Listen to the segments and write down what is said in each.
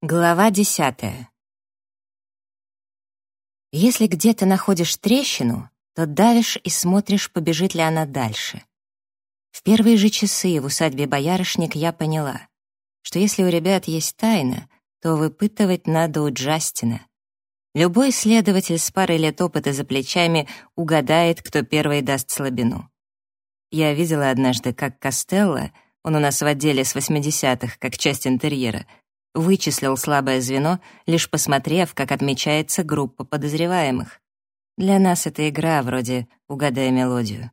Глава 10. Если где-то находишь трещину, то давишь и смотришь, побежит ли она дальше. В первые же часы в усадьбе Боярышник я поняла, что если у ребят есть тайна, то выпытывать надо у Джастина. Любой следователь с парой лет опыта за плечами угадает, кто первый даст слабину. Я видела однажды, как Костелло, он у нас в отделе с 80-х, как часть интерьера, вычислил слабое звено, лишь посмотрев, как отмечается группа подозреваемых. Для нас это игра вроде «Угадай мелодию».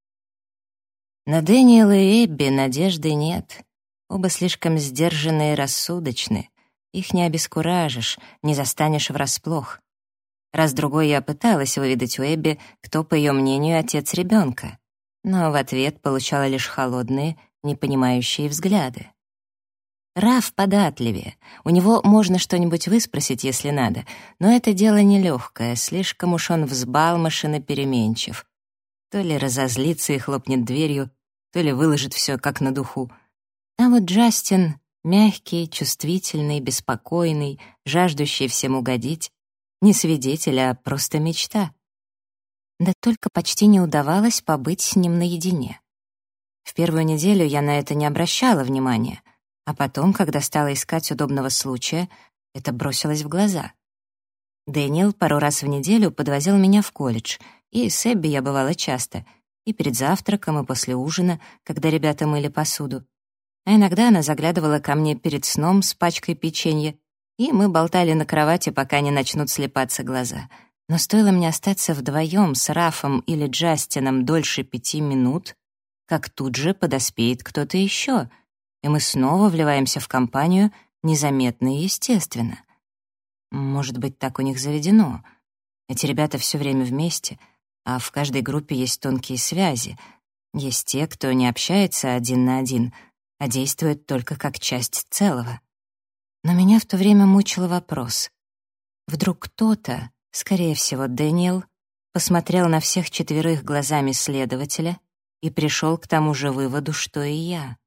На Дэниела и Эбби надежды нет. Оба слишком сдержанные и рассудочны. Их не обескуражишь, не застанешь врасплох. Раз-другой я пыталась выведать у Эбби, кто, по ее мнению, отец ребенка, но в ответ получала лишь холодные, непонимающие взгляды. Раф податливее. У него можно что-нибудь выспросить, если надо, но это дело нелегкое, слишком уж он взбалмошен и переменчив. То ли разозлится и хлопнет дверью, то ли выложит все как на духу. А вот Джастин — мягкий, чувствительный, беспокойный, жаждущий всем угодить, не свидетель, а просто мечта. Да только почти не удавалось побыть с ним наедине. В первую неделю я на это не обращала внимания, а потом, когда стала искать удобного случая, это бросилось в глаза. Дэниел пару раз в неделю подвозил меня в колледж, и с Эбби я бывала часто, и перед завтраком, и после ужина, когда ребята мыли посуду. А иногда она заглядывала ко мне перед сном с пачкой печенья, и мы болтали на кровати, пока не начнут слепаться глаза. Но стоило мне остаться вдвоем с Рафом или Джастином дольше 5 минут, как тут же подоспеет кто-то еще, и мы снова вливаемся в компанию незаметно и естественно. Может быть, так у них заведено. Эти ребята все время вместе, а в каждой группе есть тонкие связи. Есть те, кто не общается один на один, а действует только как часть целого. Но меня в то время мучил вопрос. Вдруг кто-то, скорее всего, Дэниел, посмотрел на всех 4 глазами следователя и пришел к тому же выводу, что и я.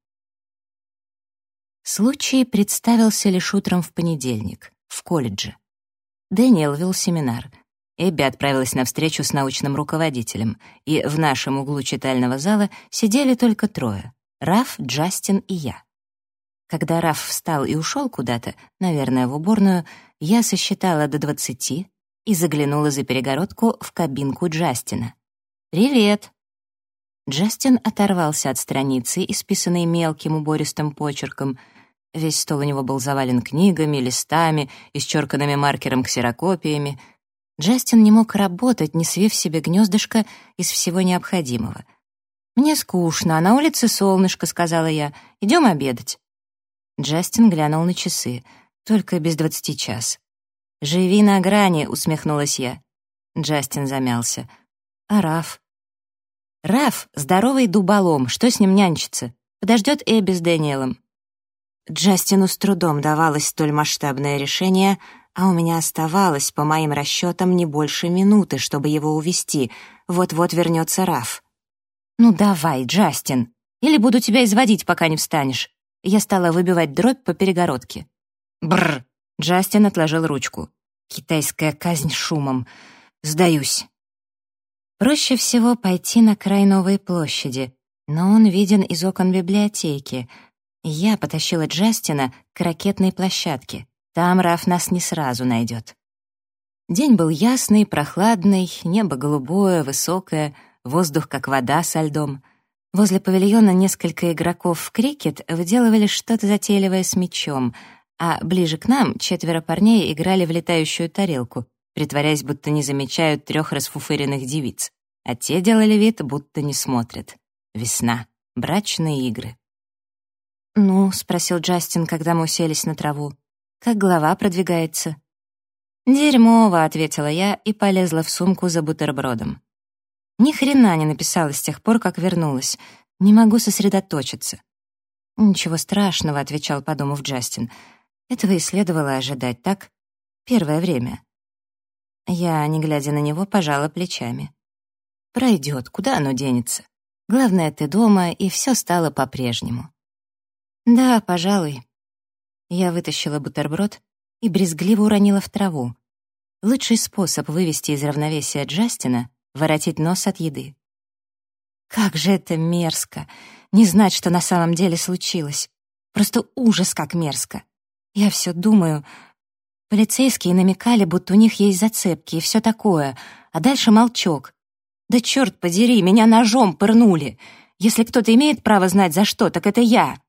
Случай представился лишь утром в понедельник, в колледже. Дэниел вел семинар. Эбби отправилась на встречу с научным руководителем, и в нашем углу читального зала сидели только 3 — Раф, Джастин и я. Когда Раф встал и ушел куда-то, наверное, в уборную, я сосчитала до 20 и заглянула за перегородку в кабинку Джастина. «Привет!» Джастин оторвался от страницы, исписанной мелким убористым почерком. Весь стол у него был завален книгами, листами, исчерканными маркером ксерокопиями. Джастин не мог работать, не свив себе гнездышко из всего необходимого. «Мне скучно, а на улице солнышко», — сказала я. «Идем обедать». Джастин глянул на часы. «Только без 20 час». «Живи на грани», — усмехнулась я. Джастин замялся. «А Раф?» «Раф — здоровый дуболом, что с ним нянчиться? Подождет Эбби с Дэниелом». Джастину с трудом давалось столь масштабное решение, а у меня оставалось, по моим расчетам, не больше минуты, чтобы его увезти. Вот-вот вернется Раф. «Ну давай, Джастин, или буду тебя изводить, пока не встанешь». Я стала выбивать дробь по перегородке. Бррр! Джастин отложил ручку. Китайская казнь шумом. Сдаюсь. Проще всего пойти на край Новой площади, но он виден из окон библиотеки. Я потащила Джастина к ракетной площадке. Там Раф нас не сразу найдет. День был ясный, прохладный, небо голубое, высокое, воздух как вода со льдом. Возле павильона несколько игроков в крикет выделывали что-то затейливое с мячом, а ближе к нам 4 парней играли в летающую тарелку, притворяясь, будто не замечают 3 расфуфыренных девиц, а те делали вид, будто не смотрят. Весна. Брачные игры. «Ну?» — спросил Джастин, когда мы уселись на траву. «Как голова продвигается?» «Дерьмово», — ответила я и полезла в сумку за бутербродом. Ни хрена не написала с тех пор, как вернулась. Не могу сосредоточиться. «Ничего страшного», — отвечал, подумав Джастин. «Этого и следовало ожидать, так? Первое время». Я, не глядя на него, пожала плечами. «Пройдет, куда оно денется? Главное, ты дома, и все стало по-прежнему». «Да, пожалуй». Я вытащила бутерброд и брезгливо уронила в траву. Лучший способ вывести из равновесия Джастина — воротить нос от еды. Как же это мерзко! Не знать, что на самом деле случилось. Просто ужас, как мерзко. Я все думаю... Полицейские намекали, будто у них есть зацепки и все такое, а дальше молчок. Да черт подери, меня ножом пырнули. Если кто-то имеет право знать за что, так это я.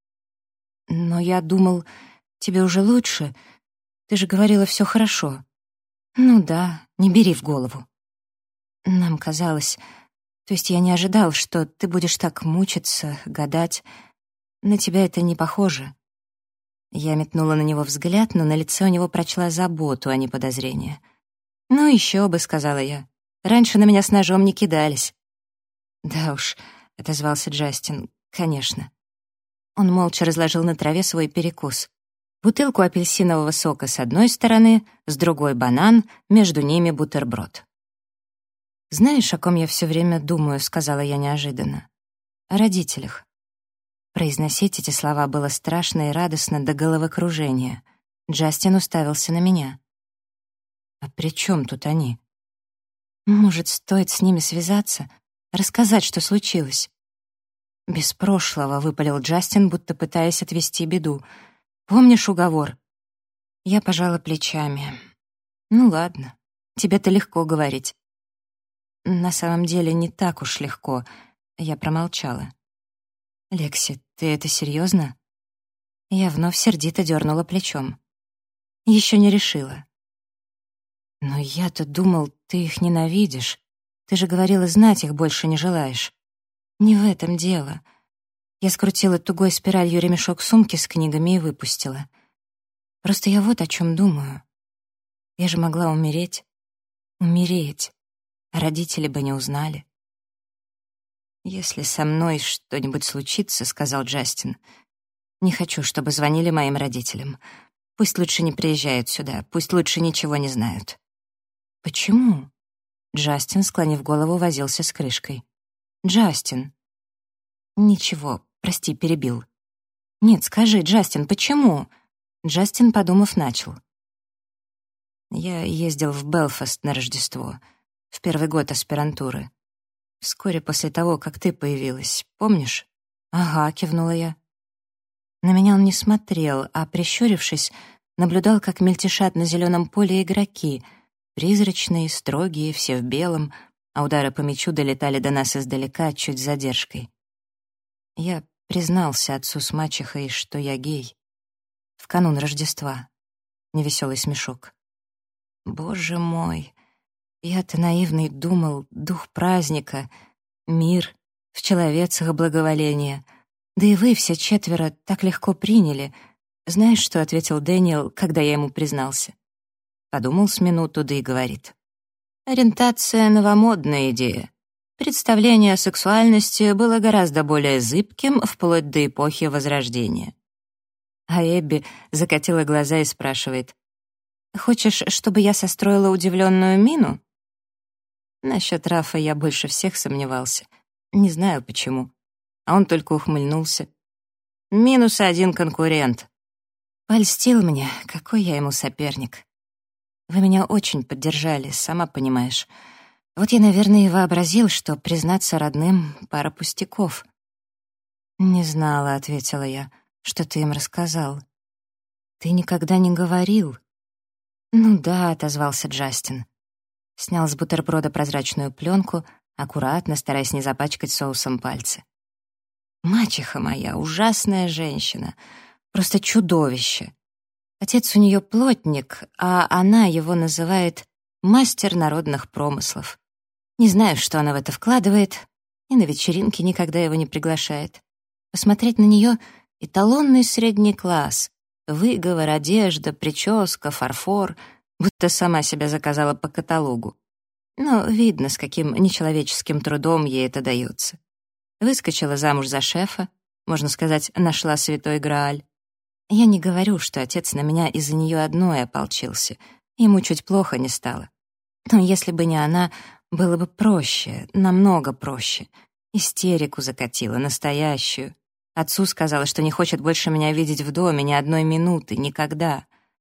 Но я думал, тебе уже лучше. Ты же говорила, все хорошо. Ну да, не бери в голову. Нам казалось... То есть я не ожидал, что ты будешь так мучиться, гадать. На тебя это не похоже. Я метнула на него взгляд, но на лице у него прочла заботу, а не подозрение. «Ну еще бы», — сказала я. «Раньше на меня с ножом не кидались». «Да уж», — отозвался Джастин, — «конечно». Он молча разложил на траве свой перекус. Бутылку апельсинового сока с одной стороны, с другой — банан, между ними бутерброд. «Знаешь, о ком я все время думаю», — сказала я неожиданно. «О родителях». Произносить эти слова было страшно и радостно до головокружения. Джастин уставился на меня. «А при чем тут они?» «Может, стоит с ними связаться, рассказать, что случилось?» «Без прошлого», — выпалил Джастин, будто пытаясь отвести беду. «Помнишь уговор?» Я пожала плечами. «Ну ладно, тебе-то легко говорить». «На самом деле не так уж легко», — я промолчала. «Лекси, ты это серьезно?» Я вновь сердито дернула плечом. Еще не решила. «Но я-то думал, ты их ненавидишь. Ты же говорила, знать их больше не желаешь». «Не в этом дело». Я скрутила тугой спиралью ремешок сумки с книгами и выпустила. «Просто я вот о чем думаю. Я же могла умереть. Умереть. А родители бы не узнали». «Если со мной что-нибудь случится, — сказал Джастин, — не хочу, чтобы звонили моим родителям. Пусть лучше не приезжают сюда, пусть лучше ничего не знают». «Почему?» Джастин, склонив голову, возился с крышкой. «Джастин!» «Ничего, прости, перебил». «Нет, скажи, Джастин, почему?» Джастин, подумав, начал. «Я ездил в Белфаст на Рождество, в первый год аспирантуры. Вскоре после того, как ты появилась, помнишь?» «Ага», — кивнула я. На меня он не смотрел, а, прищурившись, наблюдал, как мельтешат на зеленом поле игроки, призрачные, строгие, все в белом, а удары по мячу долетали до нас издалека, чуть с задержкой. Я признался отцу с мачехой, что я гей. В канун Рождества. Невеселый смешок. Боже мой! Я-то наивный думал, дух праздника, мир, в человецах благоволение. Да и вы все четверо так легко приняли. Знаешь, что ответил Дэниел, когда я ему признался? Подумал с минуту, да и говорит. Ориентация — новомодная идея. Представление о сексуальности было гораздо более зыбким вплоть до эпохи Возрождения. А Эбби закатила глаза и спрашивает. «Хочешь, чтобы я состроила удивленную мину?» Насчет Рафа я больше всех сомневался. Не знаю почему. А он только ухмыльнулся. -1 конкурент. Польстил мне, какой я ему соперник. Вы меня очень поддержали, сама понимаешь. Вот я, наверное, и вообразил, что признаться родным — пара пустяков. «Не знала», — ответила я, — «что ты им рассказал». «Ты никогда не говорил». «Ну да», — отозвался Джастин. Снял с бутерброда прозрачную пленку, аккуратно, стараясь не запачкать соусом пальцы. «Мачеха моя — ужасная женщина, просто чудовище. Отец у нее плотник, а она его называет мастер народных промыслов. Не знаю, что она в это вкладывает, и на вечеринки никогда его не приглашает. Посмотреть на нее — эталонный средний класс. Выговор, одежда, прическа, фарфор, будто сама себя заказала по каталогу. Но видно, с каким нечеловеческим трудом ей это дается. Выскочила замуж за шефа, можно сказать, нашла святой Грааль. Я не говорю, что отец на меня из-за нее одной ополчился. Ему чуть плохо не стало. Но если бы не она, было бы проще, намного проще. Истерику закатила, настоящую. Отцу сказала, что не хочет больше меня видеть в доме ни одной минуты, никогда.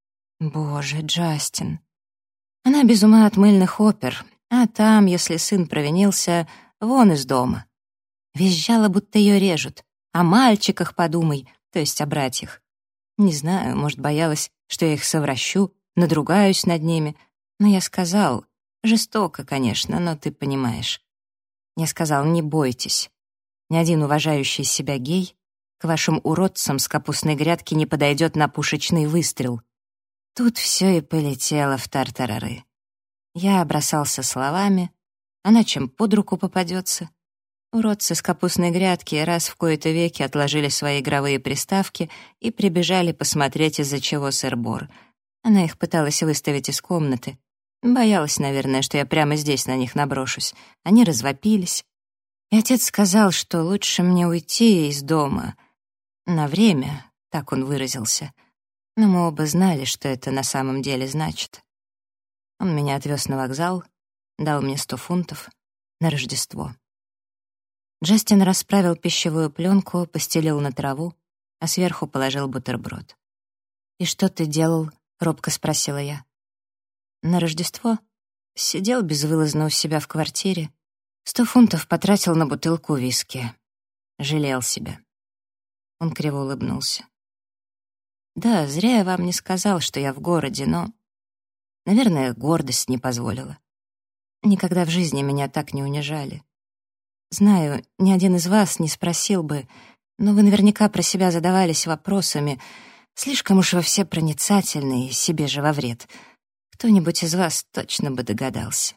Боже, Джастин. Она без ума от мыльных опер, а там, если сын провинился, вон из дома. Визжала, будто ее режут. О мальчиках подумай, то есть о братьях. Не знаю, может, боялась, что я их совращу, надругаюсь над ними. Но я сказал, жестоко, конечно, но ты понимаешь. Я сказал, не бойтесь. Ни один уважающий себя гей к вашим уродцам с капустной грядки не подойдет на пушечный выстрел. Тут все и полетело в тартарары. Я бросался словами, она чем под руку попадется. Уродцы с капустной грядки раз в кои-то веки отложили свои игровые приставки и прибежали посмотреть, из-за чего сыр-бор. Она их пыталась выставить из комнаты. Боялась, наверное, что я прямо здесь на них наброшусь. Они развопились. И отец сказал, что лучше мне уйти из дома. На время, так он выразился. Но мы оба знали, что это на самом деле значит. Он меня отвез на вокзал, дал мне 100 фунтов на Рождество. Джастин расправил пищевую пленку, постелил на траву, а сверху положил бутерброд. «И что ты делал?» — робко спросила я. «На Рождество сидел безвылазно у себя в квартире, 100 фунтов потратил на бутылку виски. Жалел себя». Он криво улыбнулся. «Да, зря я вам не сказал, что я в городе, но, наверное, гордость не позволила. Никогда в жизни меня так не унижали. Знаю, ни один из вас не спросил бы, но вы наверняка про себя задавались вопросами. Слишком уж вы все проницательны и себе же во вред. Кто-нибудь из вас точно бы догадался».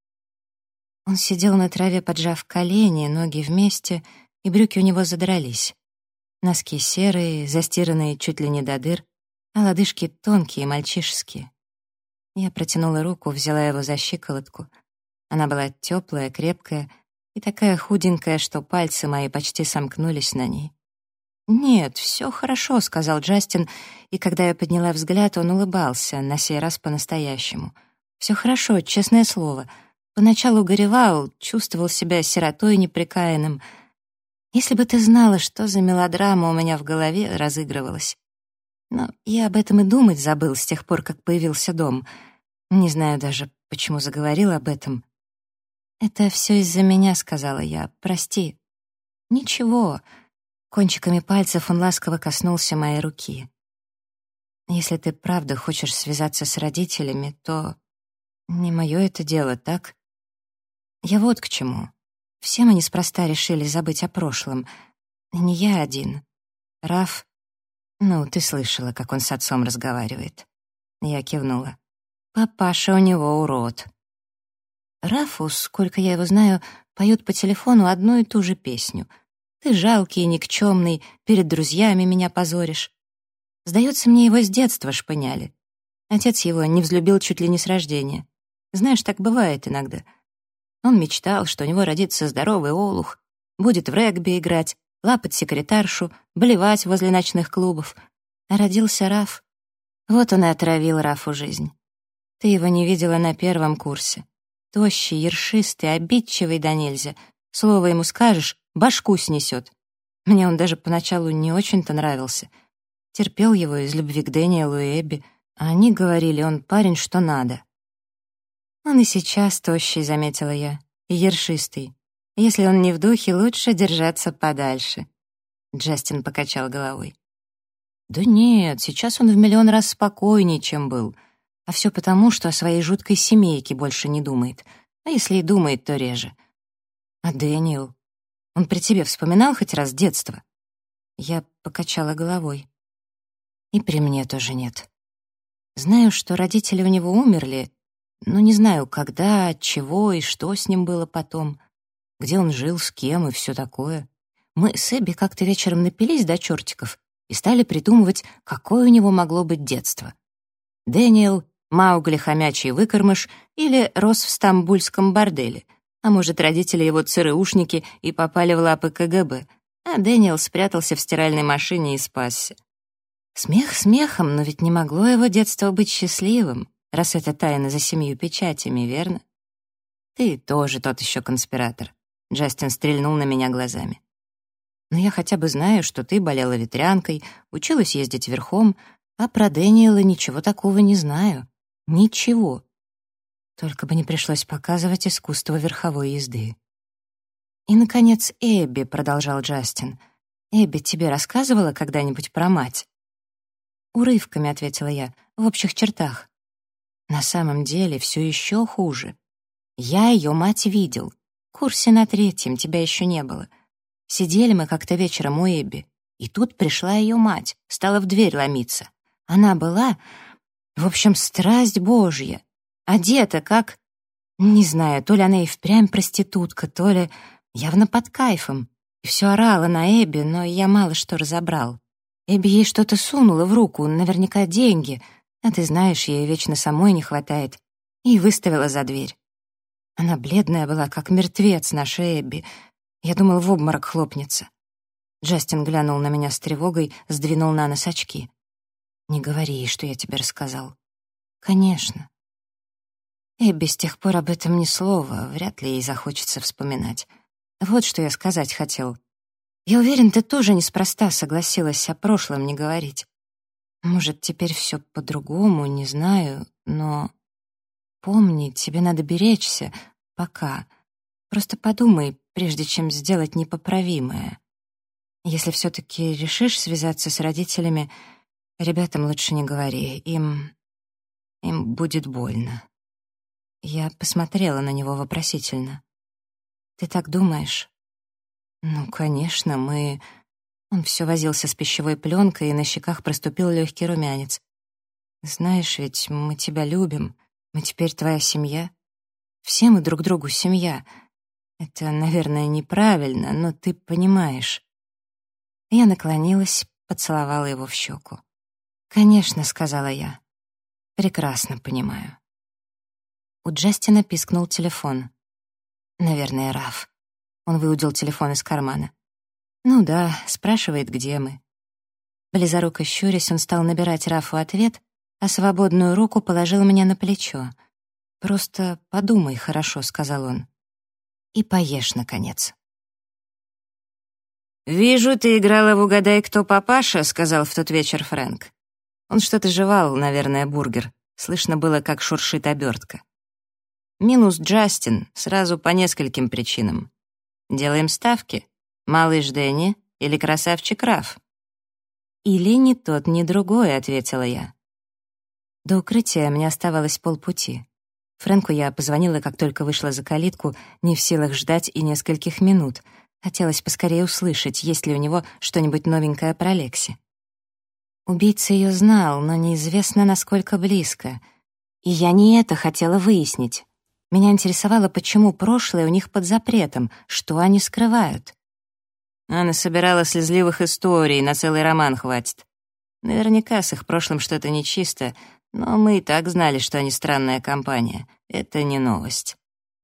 Он сидел на траве, поджав колени, ноги вместе, и брюки у него задрались. Носки серые, застиранные чуть ли не до дыр, а лодыжки тонкие, мальчишеские. Я протянула руку, взяла его за щиколотку. Она была теплая, крепкая и такая худенькая, что пальцы мои почти сомкнулись на ней. «Нет, все хорошо», — сказал Джастин, и когда я подняла взгляд, он улыбался, на сей раз по-настоящему. «Все хорошо, честное слово. Поначалу горевал, чувствовал себя сиротой непрекаянным. Если бы ты знала, что за мелодрама у меня в голове разыгрывалась. Но я об этом и думать забыл с тех пор, как появился дом. Не знаю даже, почему заговорил об этом». «Это все из-за меня», — сказала я. «Прости». «Ничего». Кончиками пальцев он ласково коснулся моей руки. «Если ты правда хочешь связаться с родителями, то не мое это дело, так? Я вот к чему. Все мы неспроста решили забыть о прошлом. И не я один. Раф... Ну, ты слышала, как он с отцом разговаривает». Я кивнула. «Папаша у него урод». Рафу, сколько я его знаю, поет по телефону одну и ту же песню. «Ты жалкий и никчемный, перед друзьями меня позоришь». Сдается мне, его с детства шпыняли. Отец его не взлюбил чуть ли не с рождения. Знаешь, так бывает иногда. Он мечтал, что у него родится здоровый олух, будет в регби играть, лапать секретаршу, блевать возле ночных клубов. А родился Раф. Вот он и отравил Рафу жизнь. Ты его не видела на первом курсе. Тощий, ершистый, обидчивый да нельзя. Слово ему скажешь, башку снесет. Мне он даже поначалу не очень-то нравился. Терпел его из любви к Дэниелу и Эбби, а они говорили, он парень, что надо. Он и сейчас тощий, заметила я, и ершистый. Если он не в духе, лучше держаться подальше. Джастин покачал головой. Да нет, сейчас он в миллион раз спокойнее, чем был. А все потому, что о своей жуткой семейке больше не думает. А если и думает, то реже. А Дэниел? Он при тебе вспоминал хоть раз детство? Я покачала головой. И при мне тоже нет. Знаю, что родители у него умерли, но не знаю, когда, от чего и что с ним было потом. Где он жил, с кем и все такое. Мы с Эбби как-то вечером напились до чертиков и стали придумывать, какое у него могло быть детство. Дэниел — Маугли хомячий выкормыш или рос в стамбульском борделе, а может, родители его ЦРУшники и попали в лапы КГБ, а Дэниел спрятался в стиральной машине и спасся. Смех смехом, но ведь не могло его детство быть счастливым, раз это тайна за 7 печатями, верно? Ты тоже тот еще конспиратор. Джастин стрельнул на меня глазами. Но я хотя бы знаю, что ты болела ветрянкой, училась ездить верхом, А про Дэниела ничего такого не знаю. Ничего. Только бы не пришлось показывать искусство верховой езды. «И, наконец, Эбби», — продолжал Джастин. «Эбби тебе рассказывала когда-нибудь про мать?» «Урывками», — ответила я, — «в общих чертах». На самом деле все еще хуже. Я ее мать видел. В курсе на 3-м, тебя еще не было. Сидели мы как-то вечером у Эбби, и тут пришла ее мать, стала в дверь ломиться. Она была, в общем, страсть божья. Одета как... Не знаю, то ли она и впрямь проститутка, то ли явно под кайфом. И все орала на Эбби, но я мало что разобрал. Эбби ей что-то сунула в руку, наверняка деньги, а ты знаешь, ей вечно самой не хватает, и выставила за дверь. Она бледная была, как мертвец, наша Эбби. Я думал, в обморок хлопнется. Джастин глянул на меня с тревогой, сдвинул на нос очки. «Не говори, что я тебе рассказал». «Конечно». Эбби с тех пор об этом ни слова, вряд ли ей захочется вспоминать. Вот что я сказать хотел. Я уверен, ты тоже неспроста согласилась о прошлом не говорить. Может, теперь все по-другому, не знаю, но... Помни, тебе надо беречься, пока. Просто подумай, прежде чем сделать непоправимое. Если все-таки решишь связаться с родителями, ребятам лучше не говори, им будет больно. Я посмотрела на него вопросительно. «Ты так думаешь?» «Ну, конечно, мы...» Он все возился с пищевой пленкой, и на щеках проступил легкий румянец. «Знаешь, ведь мы тебя любим, мы теперь твоя семья. Все мы друг другу семья. Это, наверное, неправильно, но ты понимаешь». Я наклонилась, поцеловала его в щеку. «Конечно», — сказала я. «Прекрасно понимаю». У Джастина пискнул телефон. Наверное, Раф. Он выудил телефон из кармана. «Ну да», — спрашивает, где мы. Близоруко щурясь, он стал набирать Рафу ответ, а свободную руку положил мне на плечо. «Просто подумай хорошо», — сказал он. «И поешь, наконец». «Вижу, ты играла в «Угадай, кто папаша», — сказал в тот вечер Фрэнк. Он что-то жевал, наверное, бургер. Слышно было, как шуршит обертка. Минус Джастин, сразу по нескольким причинам. Делаем ставки. Малыш Дэнни или красавчик Раф? «Или ни тот, ни другой», — ответила я. До укрытия мне оставалось полпути. Фрэнку я позвонила, как только вышла за калитку, не в силах ждать и нескольких минут. Хотелось поскорее услышать, есть ли у него что-нибудь новенькое про Лекси. Убийца ее знал, но неизвестно, насколько близко. И я не это хотела выяснить. Меня интересовало, почему прошлое у них под запретом, что они скрывают. Она собирала слезливых историй, на целый роман хватит. Наверняка с их прошлым что-то нечисто, но мы и так знали, что они странная компания. Это не новость.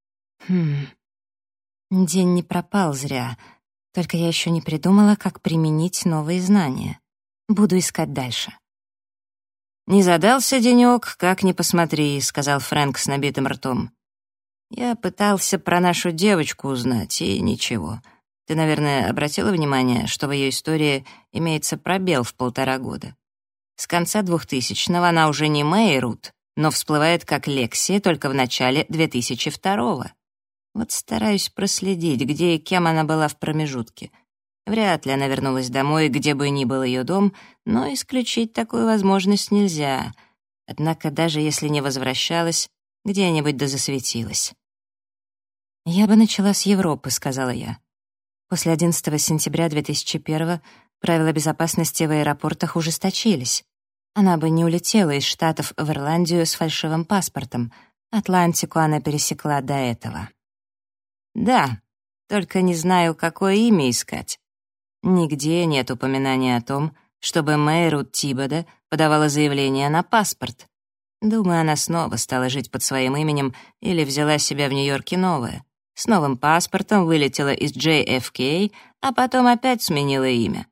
День не пропал зря. Только я еще не придумала, как применить новые знания. Буду искать дальше. «Не задался денек, как ни посмотри», — сказал Фрэнк с набитым ртом. «Я пытался про нашу девочку узнать, и ничего. Ты, наверное, обратила внимание, что в ее истории имеется пробел в 1,5 года. С конца 2000-го она уже не Мэй Рут, но всплывает как Лекси только в начале 2002-го. Вот стараюсь проследить, где и кем она была в промежутке. Вряд ли она вернулась домой, где бы ни был ее дом, но исключить такую возможность нельзя. Однако даже если не возвращалась, где-нибудь да засветилась. «Я бы начала с Европы», — сказала я. После 11 сентября 2001 правила безопасности в аэропортах ужесточились. Она бы не улетела из Штатов в Ирландию с фальшивым паспортом. Атлантику она пересекла до этого. Да, только не знаю, какое имя искать. Нигде нет упоминания о том, чтобы Мэй Рут Тибода подавала заявление на паспорт. Думаю, она снова стала жить под своим именем или взяла себя в Нью-Йорке новое. С новым паспортом вылетела из JFK, а потом опять сменила имя.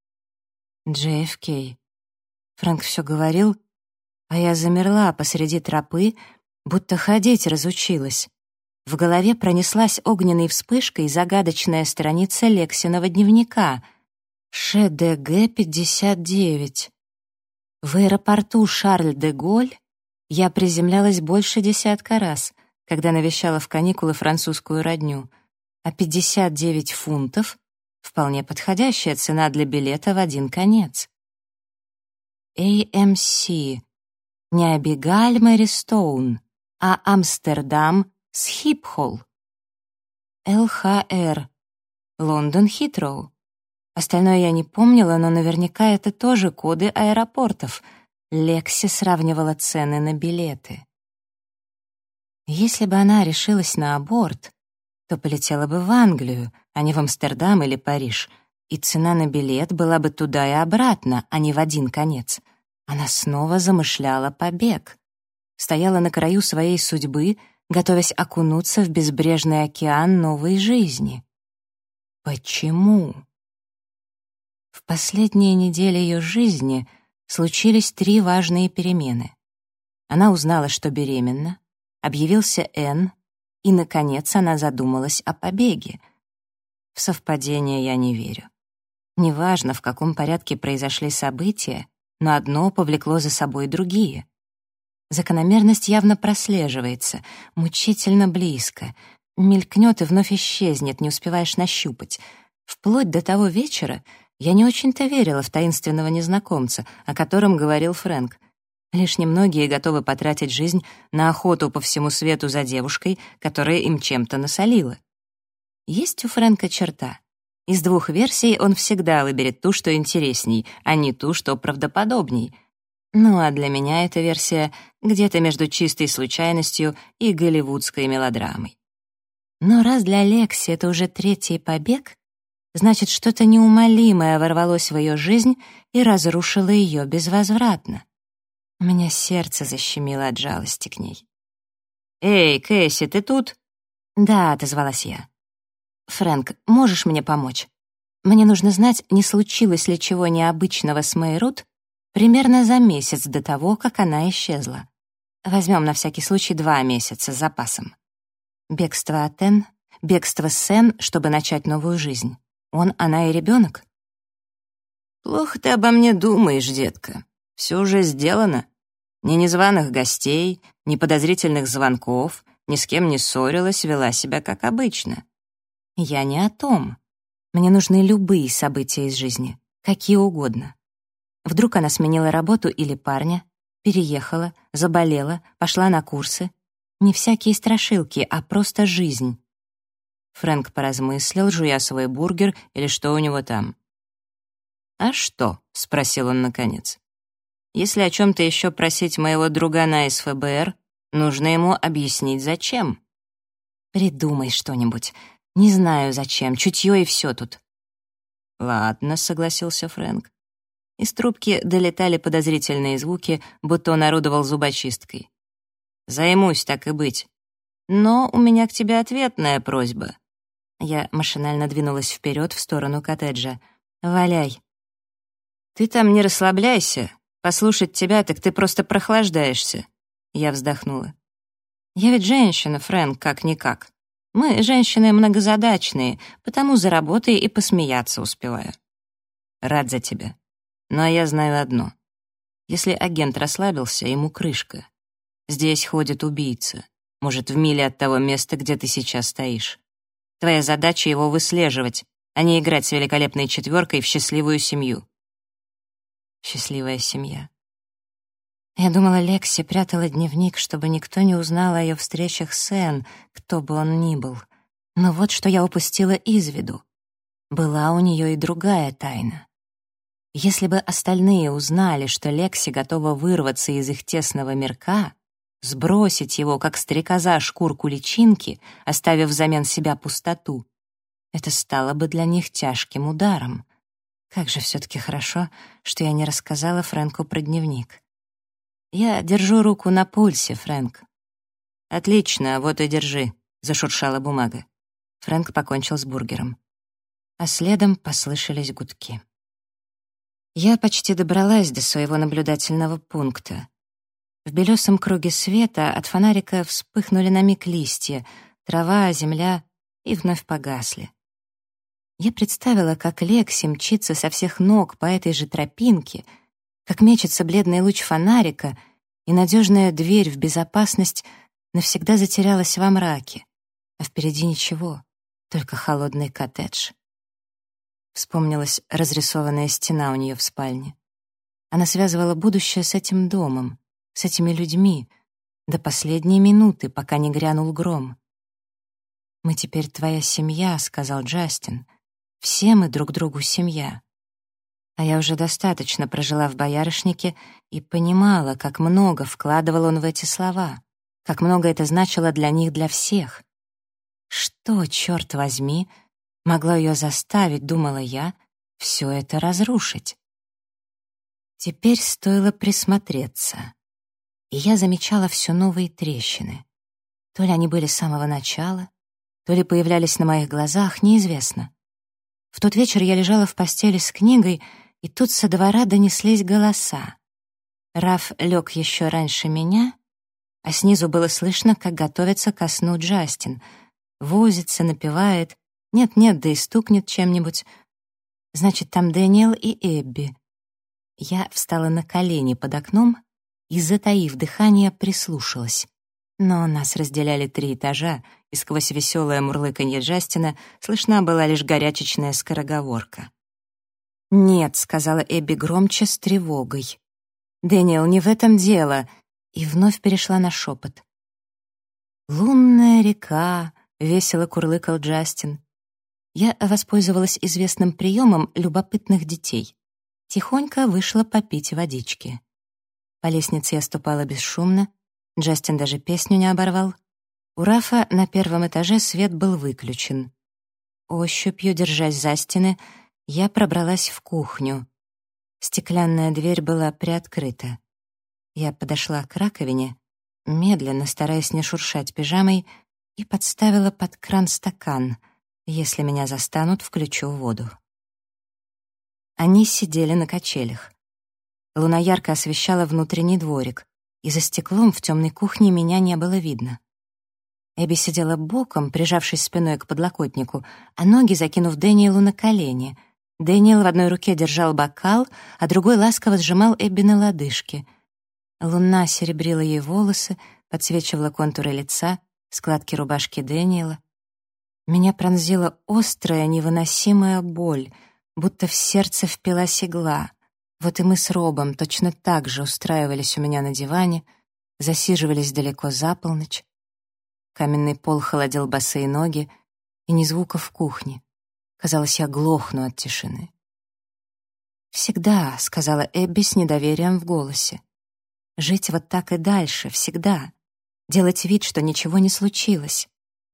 JFK. Фрэнк все говорил, а я замерла посреди тропы, будто ходить разучилась. В голове пронеслась огненной вспышкой загадочная страница Лексиного дневника. ШДГ-59. В аэропорту Шарль-де-Голь я приземлялась больше 10 раз, когда навещала в каникулы французскую родню, а 59 фунтов — вполне подходящая цена для билета в один конец. AMC. Не Абигаль Мэри Стоун, а Амстердам Схипхол. ЛХР. Лондон Хитроу. Остальное я не помнила, но наверняка это тоже коды аэропортов. Лекси сравнивала цены на билеты. Если бы она решилась на аборт, то полетела бы в Англию, а не в Амстердам или Париж, и цена на билет была бы туда и обратно, а не в один конец. Она снова замышляла побег. Стояла на краю своей судьбы, готовясь окунуться в безбрежный океан новой жизни. Почему? В последние недели ее жизни случились 3 важные перемены. Она узнала, что беременна, объявился Энн, и, наконец, она задумалась о побеге. В совпадение я не верю. Неважно, в каком порядке произошли события, но одно повлекло за собой другие. Закономерность явно прослеживается, мучительно близко. Мелькнет и вновь исчезнет, не успеваешь нащупать. Вплоть до того вечера я не очень-то верила в таинственного незнакомца, о котором говорил Фрэнк. Лишь немногие готовы потратить жизнь на охоту по всему свету за девушкой, которая им чем-то насолила. Есть у Фрэнка черта. Из 2 версий он всегда выберет ту, что интересней, а не ту, что правдоподобней. Ну а для меня эта версия где-то между чистой случайностью и голливудской мелодрамой. Но раз для Лекси это уже 3-й побег, значит, что-то неумолимое ворвалось в ее жизнь и разрушило ее безвозвратно. У меня сердце защемило от жалости к ней. «Эй, Кэсси, ты тут?» «Да», — отозвалась я. «Фрэнк, можешь мне помочь? Мне нужно знать, не случилось ли чего необычного с Мэй Рут примерно за месяц до того, как она исчезла. Возьмем на всякий случай 2 месяца с запасом. Бегство от Энн, бегство с Энн, чтобы начать новую жизнь. Она и ребенок?» «Плохо ты обо мне думаешь, детка. Все уже сделано. Ни незваных гостей, ни подозрительных звонков, ни с кем не ссорилась, вела себя как обычно». «Я не о том. Мне нужны любые события из жизни, какие угодно. Вдруг она сменила работу или парня, переехала, заболела, пошла на курсы. Не всякие страшилки, а просто жизнь». Фрэнк поразмыслил, жуя свой бургер или что у него там. «А что?» — спросил он наконец. «Если о чем-то еще просить моего другана из ФБР, нужно ему объяснить, зачем». «Придумай что-нибудь. Не знаю, зачем. Чутье и все тут». «Ладно», — согласился Фрэнк. Из трубки долетали подозрительные звуки, будто он орудовал зубочисткой. «Займусь, так и быть. Но у меня к тебе ответная просьба». Я машинально двинулась вперед в сторону коттеджа. «Валяй». «Ты там не расслабляйся. Послушать тебя, так ты просто прохлаждаешься». Я вздохнула. «Я ведь женщина, Фрэнк, как-никак. Мы, женщины, многозадачные, потому за работой и посмеяться успеваю». «Рад за тебя. Но я знаю одно. Если агент расслабился, ему крышка. Здесь ходит убийца. Может, в миле от того места, где ты сейчас стоишь. Твоя задача — его выслеживать, а не играть с великолепной 4 в счастливую семью». Счастливая семья. Я думала, Лекси прятала дневник, чтобы никто не узнал о ее встречах с Энн, кто бы он ни был. Но вот что я упустила из виду. Была у нее и другая тайна. Если бы остальные узнали, что Лекси готова вырваться из их тесного мирка, сбросить его, как стрекоза, шкурку личинки, оставив взамен себя пустоту, это стало бы для них тяжким ударом. Как же все-таки хорошо, что я не рассказала Фрэнку про дневник. Я держу руку на пульсе, Фрэнк. «Отлично, вот и держи», — зашуршала бумага. Фрэнк покончил с бургером. А следом послышались гудки. Я почти добралась до своего наблюдательного пункта. В белесом круге света от фонарика вспыхнули на миг листья, трава, земля и вновь погасли. Я представила, как Лекси мчится со всех ног по этой же тропинке, как мечется бледный луч фонарика, и надежная дверь в безопасность навсегда затерялась во мраке, а впереди ничего, только холодный коттедж. Вспомнилась разрисованная стена у нее в спальне. Она связывала будущее с этим домом, с этими людьми, до последней минуты, пока не грянул гром. «Мы теперь твоя семья», — сказал Джастин. «Все мы друг другу семья». А я уже достаточно прожила в боярышнике и понимала, как много вкладывал он в эти слова, как много это значило для них, для всех. Что, черт возьми, могло ее заставить, думала я, все это разрушить? Теперь стоило присмотреться, и я замечала все новые трещины. То ли они были с самого начала, то ли появлялись на моих глазах, неизвестно. В тот вечер я лежала в постели с книгой, и тут со двора донеслись голоса. Раф лег еще раньше меня, а снизу было слышно, как готовится ко сну Джастин. Возится, напевает, нет-нет, да и стукнет чем-нибудь. Значит, там Дэниел и Эбби. Я встала на колени под окном и, затаив дыхание, прислушалась. Но нас разделяли 3 этажа, и сквозь веселое мурлыканье Джастина слышна была лишь горячечная скороговорка. «Нет», — сказала Эбби громче, с тревогой. «Дэниел, не в этом дело», и вновь перешла на шепот. «Лунная река», — весело курлыкал Джастин. Я воспользовалась известным приемом любопытных детей. Тихонько вышла попить водички. По лестнице я ступала бесшумно, Джастин даже песню не оборвал. У Рафа на 1 этаже свет был выключен. Ощупью, держась за стены, я пробралась в кухню. Стеклянная дверь была приоткрыта. Я подошла к раковине, медленно, стараясь не шуршать пижамой, и подставила под кран стакан. Если меня застанут, включу воду. Они сидели на качелях. Луна ярко освещала внутренний дворик, и за стеклом в темной кухне меня не было видно. Эбби сидела боком, прижавшись спиной к подлокотнику, а ноги закинув Дэниелу на колени. Дэниел в одной руке держал бокал, а другой ласково сжимал Эбби на лодыжки. Луна серебрила ей волосы, подсвечивала контуры лица, складки рубашки Дэниела. Меня пронзила острая, невыносимая боль, будто в сердце впилась игла. Вот и мы с Робом точно так же устраивались у меня на диване, засиживались далеко за полночь. Каменный пол холодил босые ноги, и ни звука в кухне. Казалось, я глохну от тишины. «Всегда», — сказала Эбби с недоверием в голосе. «Жить вот так и дальше, всегда. Делать вид, что ничего не случилось».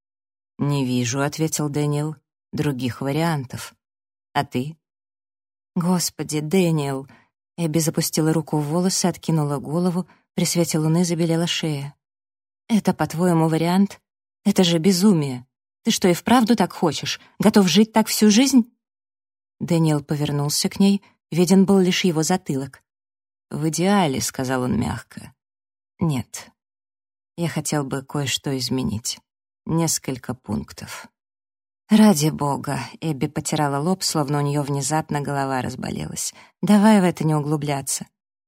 «Не вижу», — ответил Дэниел, — «других вариантов. А ты?» «Господи, Дэниел!» Эбби запустила руку в волосы, откинула голову, при свете луны забелела шея. «Это, по-твоему, вариант? Это же безумие! Ты что, и вправду так хочешь? Готов жить так всю жизнь?» Дэниел повернулся к ней, виден был лишь его затылок. «В идеале», — сказал он мягко. «Нет, я хотел бы кое-что изменить. Несколько пунктов». «Ради бога!» — Эбби потирала лоб, словно у нее внезапно голова разболелась. «Давай в это не углубляться».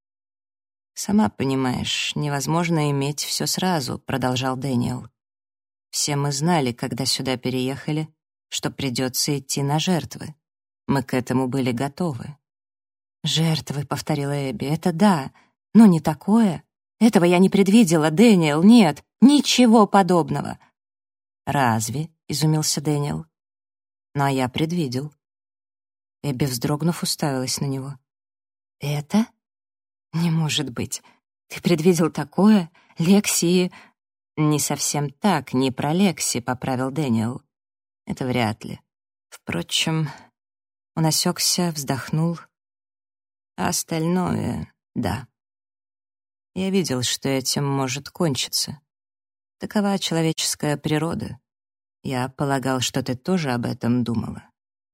«Сама понимаешь, невозможно иметь все сразу», — продолжал Дэниел. «Все мы знали, когда сюда переехали, что придется идти на жертвы. Мы к этому были готовы». «Жертвы», — повторила Эбби, — «это да, но не такое. Этого я не предвидела, Дэниел, нет, ничего подобного». «Разве?» — изумился Дэниел. «Ну, а я предвидел». Эбби, вздрогнув, уставилась на него. «Это? Не может быть. Ты предвидел такое? Лекси...» «Не совсем так, не про Лекси», — поправил Дэниел. «Это вряд ли. Впрочем...» Он осекся, вздохнул. «А остальное — да. Я видел, что этим может кончиться. Такова человеческая природа. Я полагал, что ты тоже об этом думала».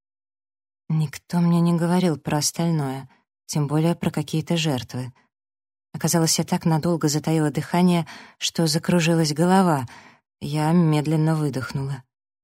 Никто мне не говорил про остальное, тем более про какие-то жертвы. Оказалось, я так надолго затаила дыхание, что закружилась голова. Я медленно выдохнула.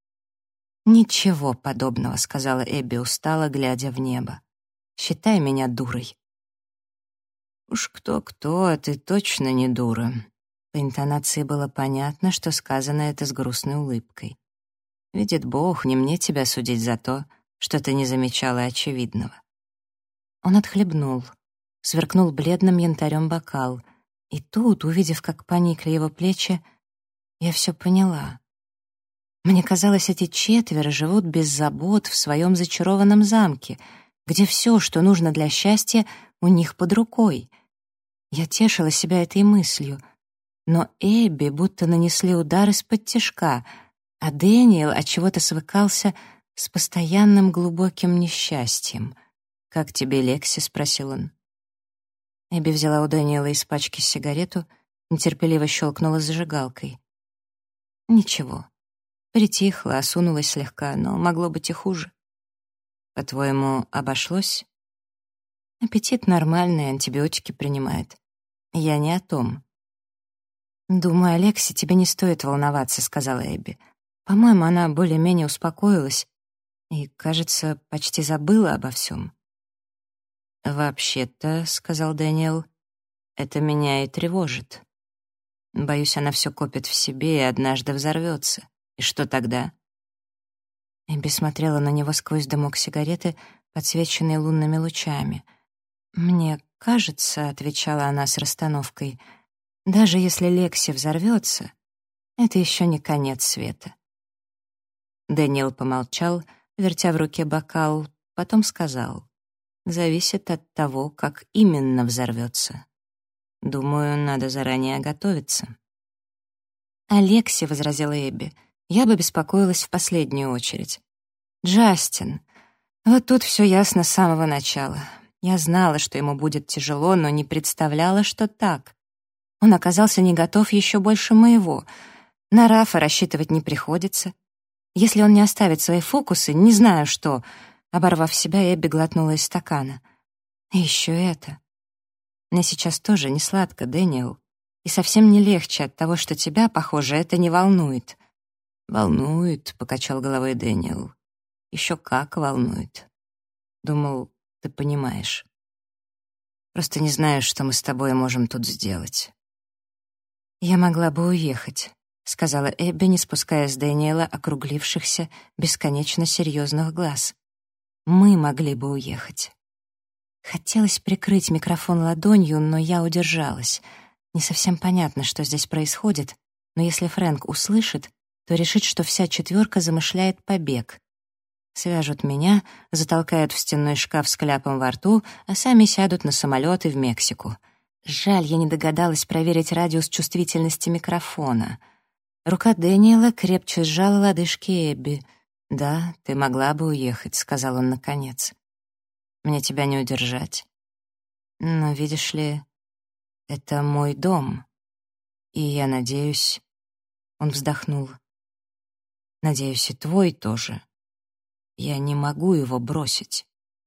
«Ничего подобного», — сказала Эбби устало, глядя в небо. «Считай меня дурой». Уж кто-кто, а ты точно не дура. По интонации было понятно, что сказано это с грустной улыбкой. Видит Бог, не мне тебя судить за то, что ты не замечала очевидного. Он отхлебнул, сверкнул бледным янтарем бокал, и тут, увидев, как поникли его плечи, я все поняла. Мне казалось, эти четверо живут без забот в своем зачарованном замке, где все, что нужно для счастья, у них под рукой. Я тешила себя этой мыслью, но Эбби будто нанесли удар из-под тишка, а Дэниел отчего-то свыкался с постоянным глубоким несчастьем. «Как тебе, Лекси?» — спросил он. Эбби взяла у Дэниела из пачки сигарету, нетерпеливо щелкнула зажигалкой. «Ничего». Притихла, осунулась слегка, но могло быть и хуже. По-твоему, обошлось? Аппетит нормальный, антибиотики принимает. Я не о том. Думаю, Алексе, тебе не стоит волноваться, сказала Эбби. По-моему, она более-менее успокоилась и, кажется, почти забыла обо всем. «Вообще-то», — сказал Дэниел, — «это меня и тревожит. Боюсь, она все копит в себе и однажды взорвется. И что тогда?» Эбби смотрела на него сквозь дымок сигареты, подсвеченной лунными лучами. «Мне кажется», — отвечала она с расстановкой, «даже если Лекси взорвется, это еще не конец света». Дэниел помолчал, вертя в руке бокал, потом сказал, «Зависит от того, как именно взорвется. Думаю, надо заранее готовиться». «Алекси», — возразила Эбби, — «я бы беспокоилась в последнюю очередь. Джастин. Вот тут все ясно с самого начала. Я знала, что ему будет тяжело, но не представляла, что так. Он оказался не готов еще больше моего. На Рафа рассчитывать не приходится. Если он не оставит свои фокусы, не знаю что». Оборвав себя, Эбби глотнула из стакана. «И еще это. Мне сейчас тоже не сладко, Дэниел. И совсем не легче от того, что тебя, похоже, это не волнует». «Волнует», — покачал головой Дэниел. «Еще как волнует. Думал, ты понимаешь. Просто не знаю, что мы с тобой можем тут сделать». «Я могла бы уехать», — сказала Эбби, не спуская с Дэниела округлившихся, бесконечно серьезных глаз. «Мы могли бы уехать». Хотелось прикрыть микрофон ладонью, но я удержалась. Не совсем понятно, что здесь происходит, но если Фрэнк услышит, то решит, что вся четверка замышляет побег. Свяжут меня, затолкают в стенной шкаф с кляпом во рту, а сами сядут на самолет и в Мексику. Жаль, я не догадалась проверить радиус чувствительности микрофона. Рука Дэниела крепче сжала лодыжки Эбби. «Да, ты могла бы уехать», — сказал он наконец. «Мне тебя не удержать. Но, видишь ли, это мой дом, и я надеюсь...» Он вздохнул. «Надеюсь, и твой тоже. Я не могу его бросить».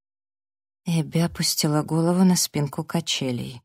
Эбби опустила голову на спинку качелей.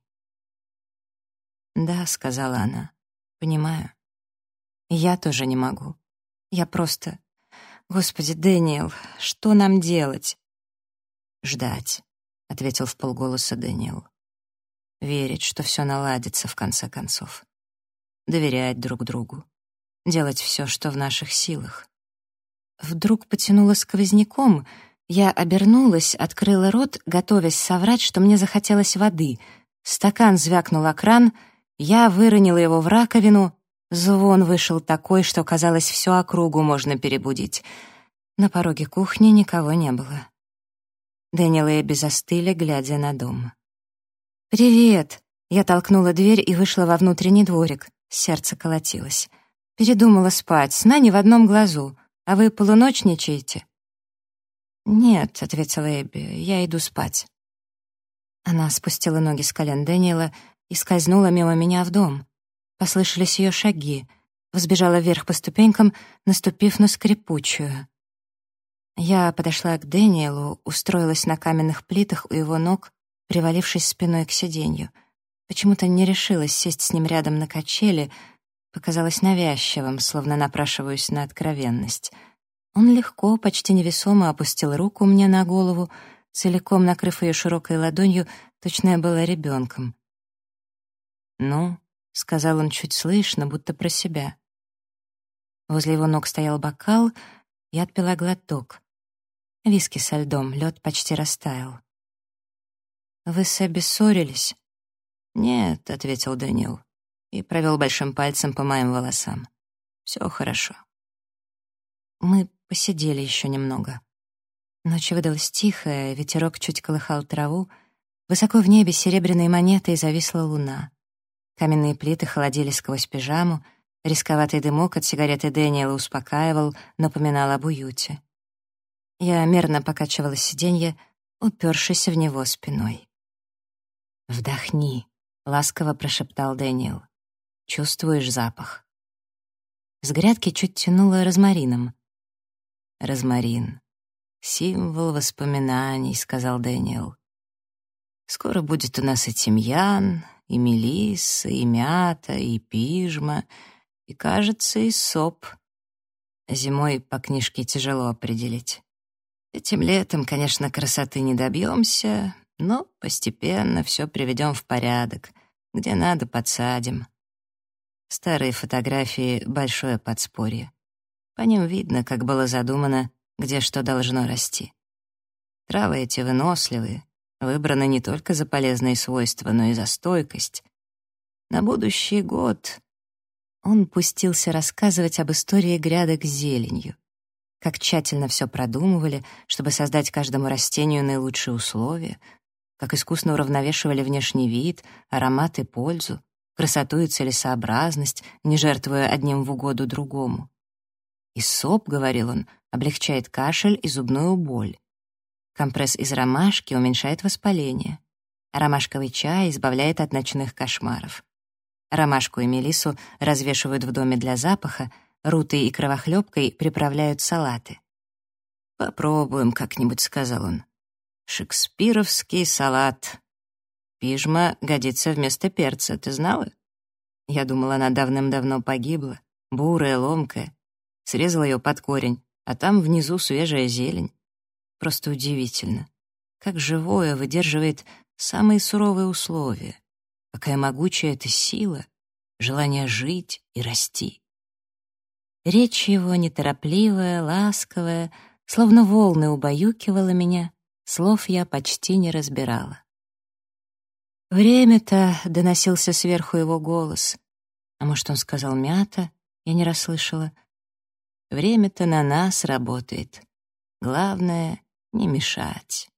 «Да», — сказала она, — «понимаю. Я тоже не могу. Я просто... Господи, Дэниел, что нам делать?» «Ждать», — ответил вполголоса Дэниел. «Верить, что все наладится в конце концов. Доверять друг другу. Делать все, что в наших силах». Вдруг потянуло сквозняком. Я обернулась, открыла рот, готовясь соврать, что мне захотелось воды. Стакан звякнул о кран, я выронила его в раковину. Звон вышел такой, что, казалось, всю округу можно перебудить. На пороге кухни никого не было. Дэниел и Эбби застыли, глядя на дом. «Привет!» Я толкнула дверь и вышла во внутренний дворик. Сердце колотилось. Передумала спать, сна не в одном глазу. А вы полуночничаете?» «Нет», — ответила Эбби, — «я иду спать». Она спустила ноги с колен Дэниела и скользнула мимо меня в дом. Послышались ее шаги. Взбежала вверх по ступенькам, наступив на скрипучую. Я подошла к Дэниелу, устроилась на каменных плитах у его ног, привалившись спиной к сиденью. Почему-то не решилась сесть с ним рядом на качели, показалось навязчивым, словно напрашиваюсь на откровенность. Он легко, почти невесомо опустил руку мне на голову, целиком накрыв ее широкой ладонью, точно я была ребенком, «Ну», — сказал он чуть слышно, будто про себя. Возле его ног стоял бокал, я отпила глоток. Виски со льдом, лед почти растаял. «Вы с Эбби ссорились?» «Нет», — ответил Дэниел и провел большим пальцем по моим волосам. «Все хорошо». Мы посидели еще немного. Ночь выдалась тихая, ветерок чуть колыхал траву. Высоко в небе серебряной монетой зависла луна. Каменные плиты холодили сквозь пижаму. Рисковатый дымок от сигареты Дэниела успокаивал, напоминал об уюте. Я мерно покачивала сиденье, упершись в него спиной. «Вдохни», — ласково прошептал Дэниел. «Чувствуешь запах?» С грядки чуть тянуло розмарином. «Розмарин. Символ воспоминаний», — сказал Дэниел. «Скоро будет у нас и тимьян, и мелисса, и мята, и пижма, и, кажется, и соп. Зимой по книжке тяжело определить. Этим летом, конечно, красоты не добьемся, но постепенно все приведем в порядок. Где надо, подсадим. Старые фотографии — большое подспорье. По ним видно, как было задумано, где что должно расти. Травы эти выносливые, выбраны не только за полезные свойства, но и за стойкость. На будущий год он пустился рассказывать об истории грядок с зеленью, как тщательно все продумывали, чтобы создать каждому растению наилучшие условия, как искусно уравновешивали внешний вид, аромат и пользу, красоту и целесообразность, не жертвуя одним в угоду другому. И соп, говорил он, облегчает кашель и зубную боль. Компресс из ромашки уменьшает воспаление. А ромашковый чай избавляет от ночных кошмаров. Ромашку и мелиссу развешивают в доме для запаха, рутой и кровохлебкой приправляют салаты. «Попробуем как-нибудь», — сказал он. «Шекспировский салат. Пижма годится вместо перца, ты знала?» Я думала, она давным-давно погибла, бурая, ломкая. Срезала ее под корень, а там внизу свежая зелень. Просто удивительно. Как живое выдерживает самые суровые условия. Какая могучая эта сила, желание жить и расти. Речь его неторопливая, ласковая, словно волны убаюкивала меня, слов я почти не разбирала. «Время-то», — доносился сверху его голос. А может, он сказал «мята», я не расслышала. «Время-то на нас работает. Главное — не мешать».